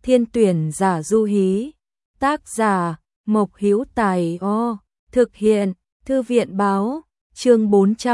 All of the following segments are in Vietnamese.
Thiên tuyển giả Du Hí. Tác giả Mộc Hữu Tài. Thực hiện Thư viện báo. Chương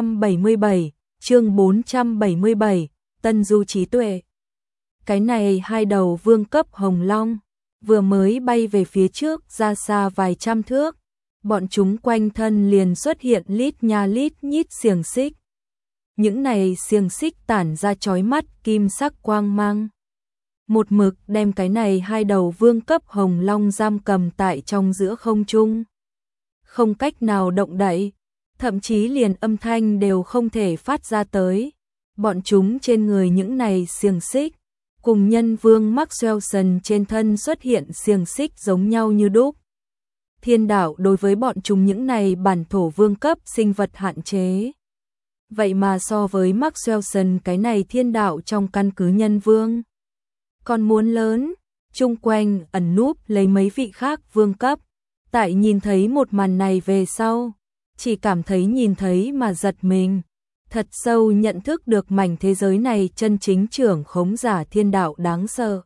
477, Tân Du trí tuệ. Cái này hai đầu vương cấp hồng long, vừa mới bay về phía trước ra xa vài trăm thước, bọn chúng quanh thân liền xuất hiện lít nha lít nhít xiềng xích. Những này xiềng xích tản ra chói mắt kim sắc quang mang, một mực đem cái này hai đầu vương cấp hồng long giam cầm tại trong giữa không trung, không cách nào động đậy, thậm chí liền âm thanh đều không thể phát ra tới. Bọn chúng trên người những này xiềng xích, cùng nhân vương Maxwellson trên thân xuất hiện xiềng xích giống nhau như đúc. Thiên đạo đối với bọn chúng những này bản thổ vương cấp sinh vật hạn chế. Vậy mà so với Maxwellson cái này thiên đạo trong căn cứ nhân vương, còn muốn lớn, chung quanh ẩn núp lấy mấy vị khác vương cấp. Tại nhìn thấy một màn này về sau, chỉ cảm thấy nhìn thấy mà giật mình, thật sâu nhận thức được mảnh thế giới này chân chính trưởng khống giả thiên đạo đáng sợ.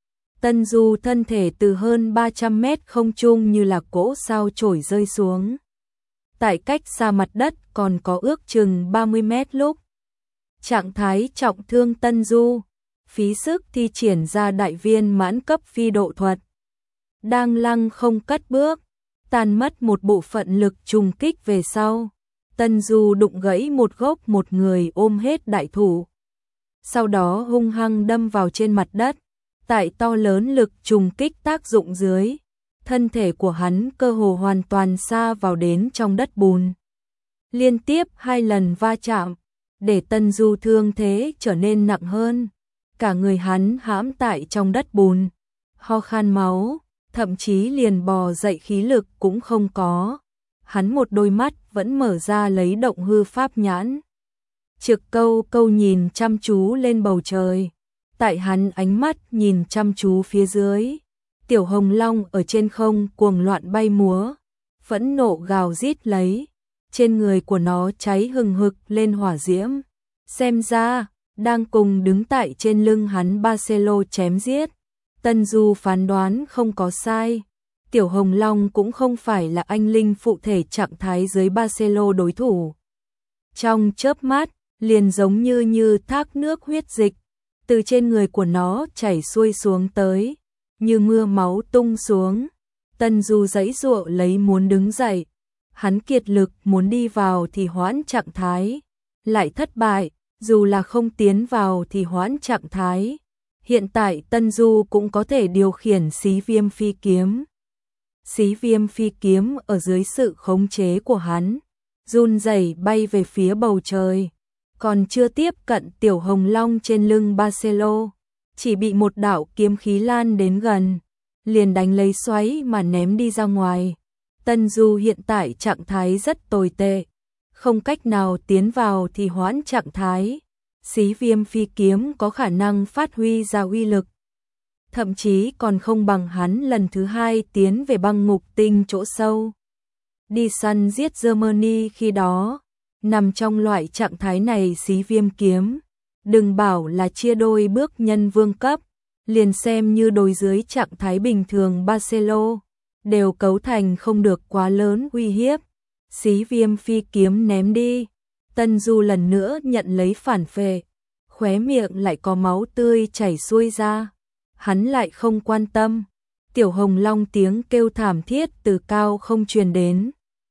Tân Du thân thể từ hơn 300 mét không trung như là cỗ sao chổi rơi xuống. Tại cách xa mặt đất còn có ước chừng 30 mét lúc. Trạng thái trọng thương Tân Du, phí sức thi triển ra đại viên mãn cấp phi độ thuật. Đang lăng không cất bước, tàn mất một bộ phận lực trùng kích về sau. Tân Du đụng gãy một gốc một người ôm hết đại thụ. Sau đó hung hăng đâm vào trên mặt đất. Tại to lớn lực trùng kích tác dụng dưới, thân thể của hắn cơ hồ hoàn toàn sa vào đến trong đất bùn. Liên tiếp 2 lần va chạm, để Tân Du thương thế trở nên nặng hơn. Cả người hắn hãm tại trong đất bùn, ho khan máu, thậm chí liền bò dậy khí lực cũng không có. Hắn một đôi mắt vẫn mở ra lấy động hư pháp nhãn, trực câu nhìn chăm chú lên bầu trời. Tại hắn ánh mắt nhìn chăm chú phía dưới, tiểu hồng long ở trên không cuồng loạn bay múa, phẫn nộ gào rít lấy, trên người của nó cháy hừng hực lên hỏa diễm. Xem ra, đang cùng đứng tại trên lưng hắn Barcelo chém giết. Tân Du phán đoán không có sai, tiểu hồng long cũng không phải là anh linh phụ thể trạng thái dưới Barcelo đối thủ. Trong chớp mắt, liền giống như thác nước huyết dịch từ trên người của nó chảy xuôi xuống tới, như mưa máu tung xuống. Tân Du giãy giụa lấy muốn đứng dậy, hắn kiệt lực muốn đi vào thì hoãn trạng thái, lại thất bại, dù là không tiến vào thì hoãn trạng thái. Hiện tại Tân Du cũng có thể điều khiển xí viêm phi kiếm. Xí viêm phi kiếm ở dưới sự khống chế của hắn, run rẩy bay về phía bầu trời. Còn chưa tiếp cận tiểu hồng long trên lưng Barcelo, chỉ bị một đạo kiếm khí lan đến gần, liền đánh lấy xoáy mà ném đi ra ngoài. Tân Du hiện tại trạng thái rất tồi tệ, không cách nào tiến vào thì hoãn trạng thái. Xí viêm phi kiếm có khả năng phát huy ra uy lực, thậm chí còn không bằng hắn lần thứ 2 tiến về băng ngục tinh chỗ sâu, đi săn giết Germany khi đó. Nằm trong loại trạng thái này xí viêm kiếm, đừng bảo là chia đôi bước nhân vương cấp, liền xem như đối dưới trạng thái bình thường Barcelo, đều cấu thành không được quá lớn uy hiếp. Xí viêm phi kiếm ném đi, Tân Du lần nữa nhận lấy phản phệ, khóe miệng lại có máu tươi chảy xuôi ra. Hắn lại không quan tâm, tiểu hồng long tiếng kêu thảm thiết từ cao không truyền đến,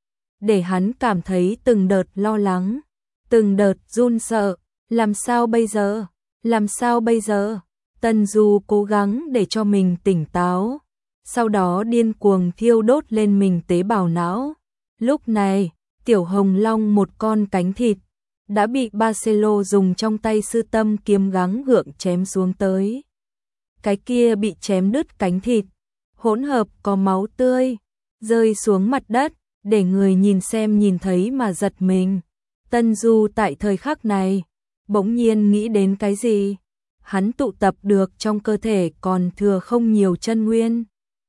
để hắn cảm thấy từng đợt lo lắng, từng đợt run sợ. Làm sao bây giờ? Làm sao bây giờ? Tân Du cố gắng để cho mình tỉnh táo, sau đó điên cuồng thiêu đốt lên mình tế bào não. Lúc này, tiểu hồng long một con cánh thịt đã bị Barcelo dùng trong tay sư tâm kiếm gắng gượng chém xuống tới. Cái kia bị chém đứt cánh thịt, hỗn hợp có máu tươi, rơi xuống mặt đất, để người nhìn xem nhìn thấy mà giật mình. Tân Du tại thời khắc này, bỗng nhiên nghĩ đến cái gì? Hắn tụ tập được trong cơ thể còn thừa không nhiều chân nguyên,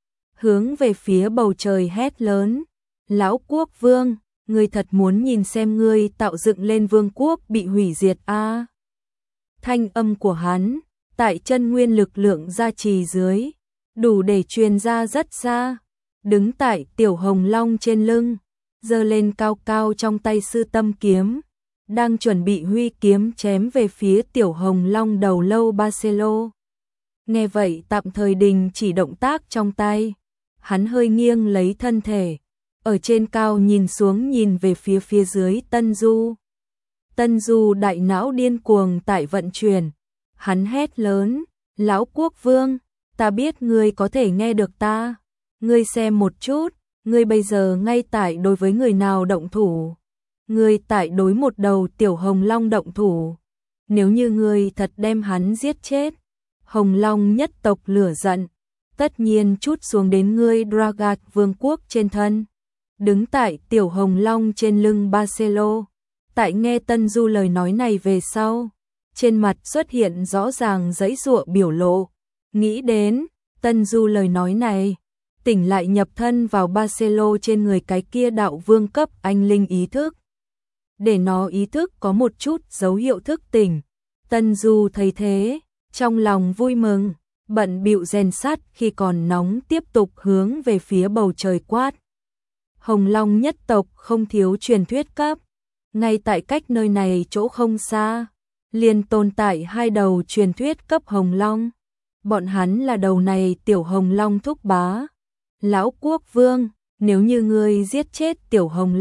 hướng về phía bầu trời hét lớn: Lão quốc vương, ngươi thật muốn nhìn xem ngươi tạo dựng lên vương quốc bị hủy diệt a? Thanh âm của hắn, tại chân nguyên lực lượng gia trì dưới, đủ để truyền ra rất xa. Đứng tại Tiểu Hồng Long trên lưng, giơ lên cao cao trong tay Sư Tâm kiếm, đang chuẩn bị huy kiếm chém về phía Tiểu Hồng Long đầu lâu Barcelo. Nghe vậy tạm thời đình chỉ động tác trong tay, hắn hơi nghiêng lấy thân thể, ở trên cao nhìn xuống nhìn về phía dưới Tân Du. Tân Du đại não điên cuồng tại vận chuyển, hắn hét lớn, lão quốc vương, ta biết ngươi có thể nghe được ta, ngươi xem một chút, ngươi bây giờ ngay tại đối với người nào động thủ, ngươi tại đối một đầu Tiểu Hồng Long động thủ, nếu như ngươi thật đem hắn giết chết, Hồng Long nhất tộc lửa giận, tất nhiên trút xuống đến ngươi Dragat vương quốc trên thân. Đứng tại Tiểu Hồng Long trên lưng Barcelo, tại nghe Tân Du lời nói này về sau, trên mặt xuất hiện rõ ràng giãy giụa biểu lộ, nghĩ đến Tân Du lời nói này, tỉnh lại nhập thân vào Barcelo trên người cái kia đạo vương cấp anh linh ý thức. Để nó ý thức có một chút dấu hiệu thức tỉnh, Tân Du thấy thế, trong lòng vui mừng, bận bịu rèn sắt khi còn nóng tiếp tục hướng về phía bầu trời quát. Hồng Long nhất tộc không thiếu truyền thuyết cấp, ngay tại cách nơi này chỗ không xa, liền tồn tại hai đầu truyền thuyết cấp Hồng Long. Bọn hắn là đầu này Tiểu Hồng Long thúc bá. Lão quốc vương, nếu như ngươi giết chết Tiểu Hồng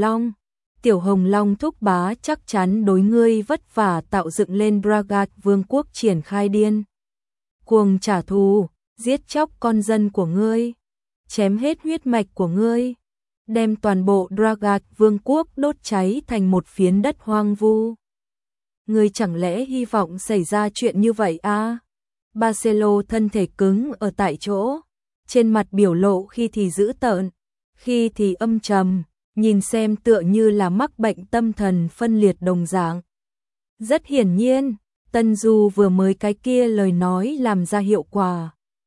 Long thúc bá chắc chắn đối ngươi vất vả tạo dựng lên Dragat vương quốc triển khai điên cuồng trả thù, giết chóc con dân của ngươi, chém hết huyết mạch của ngươi, đem toàn bộ Dragat vương quốc đốt cháy thành một phiến đất hoang vu. Ngươi chẳng lẽ hy vọng xảy ra chuyện như vậy à? Barcelo thân thể cứng ở tại chỗ, trên mặt biểu lộ khi thì dữ tợn, khi thì âm trầm, nhìn xem tựa như là mắc bệnh tâm thần phân liệt đồng dạng. Rất hiển nhiên, Tân Du vừa mới cái kia lời nói làm ra hiệu quả.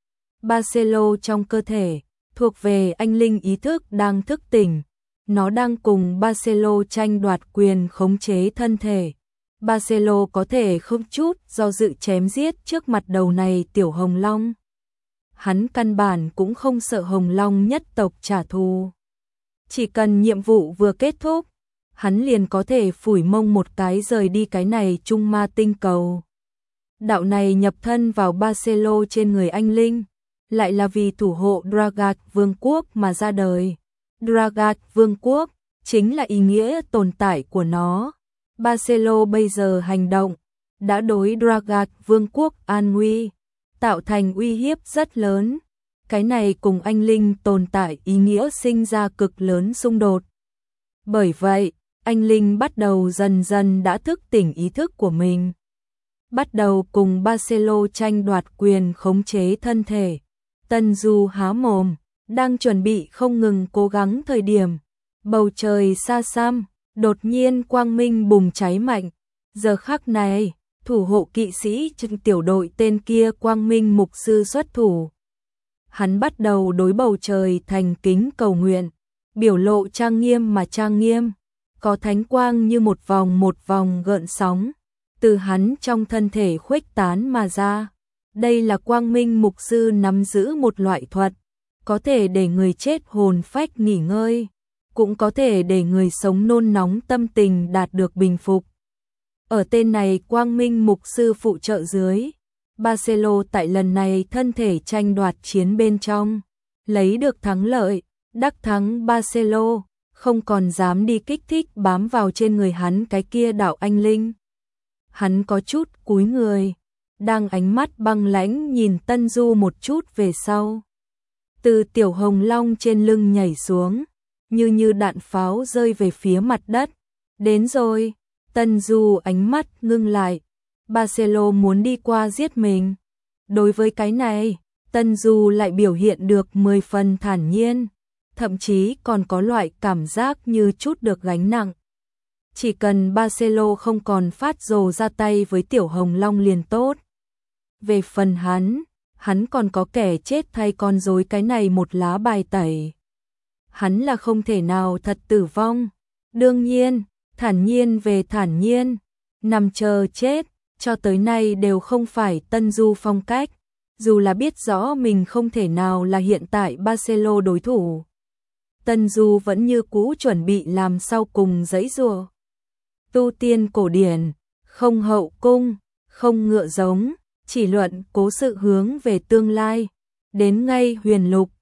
Barcelo trong cơ thể, thuộc về anh linh ý thức đang thức tỉnh, nó đang cùng Barcelo tranh đoạt quyền khống chế thân thể. Barcelo có thể không chút do dự chém giết trước mặt đầu này Tiểu Hồng Long. Hắn căn bản cũng không sợ Hồng Long nhất tộc trả thù. Chỉ cần nhiệm vụ vừa kết thúc, hắn liền có thể phủi mông một cái rời đi cái này Trung Ma tinh cầu. Đạo này nhập thân vào Barcelo trên người anh linh, lại là vì thủ hộ Dragat vương quốc mà ra đời. Dragat vương quốc chính là ý nghĩa tồn tại của nó. Barcelo bây giờ hành động đã đối Dragat vương quốc an nguy tạo thành uy hiếp rất lớn. Cái này cùng anh linh tồn tại ý nghĩa sinh ra cực lớn xung đột. Bởi vậy, anh linh bắt đầu dần dần đã thức tỉnh ý thức của mình. Bắt đầu cùng Barcelo tranh đoạt quyền khống chế thân thể. Tân Du há mồm, đang chuẩn bị không ngừng cố gắng thời điểm. Bầu trời xa xăm, đột nhiên quang minh bùng cháy mạnh. Giờ khắc này, thủ hộ kỵ sĩ trong tiểu đội tên kia Quang Minh mục sư xuất thủ. Hắn bắt đầu đối bầu trời thành kính cầu nguyện, biểu lộ trang nghiêm mà trang nghiêm, có thánh quang như một vòng gợn sóng, từ hắn trong thân thể khuếch tán mà ra. Đây là Quang Minh mục sư nắm giữ một loại thuật, có thể để người chết hồn phách nghỉ ngơi, cũng có thể để người sống nôn nóng tâm tình đạt được bình phục. Ở tên này Quang Minh mục sư phụ trợ dưới, Barcelo tại lần này thân thể tranh đoạt chiến bên trong, lấy được thắng lợi, đắc thắng Barcelo, không còn dám đi kích thích bám vào trên người hắn cái kia đạo anh linh. Hắn có chút cúi người, đang ánh mắt băng lãnh nhìn Tân Du một chút về sau. Từ Tiểu Hồng Long trên lưng nhảy xuống, như đạn pháo rơi về phía mặt đất. Đến rồi, Tân Du ánh mắt ngưng lại. Barcelo muốn đi qua giết mình. Đối với cái này, Tân Du lại biểu hiện được 10 phần thản nhiên, thậm chí còn có loại cảm giác như chút được gánh nặng. Chỉ cần Barcelo không còn phát rồ ra tay với Tiểu Hồng Long liền tốt. Về phần hắn còn có kẻ chết thay con rối cái này một lá bài tẩy. Hắn là không thể nào thật tử vong. Đương nhiên, thản nhiên về thản nhiên, nằm chờ chết, cho tới nay đều không phải Tân Du phong cách. Dù là biết rõ mình không thể nào là hiện tại Barcelona đối thủ, Tân Du vẫn như cũ chuẩn bị làm sau cùng giãy giụa. Tu tiên cổ điển, không hậu cung, không ngựa giống, chỉ luận cố sự hướng về tương lai. Đến ngay huyền lục,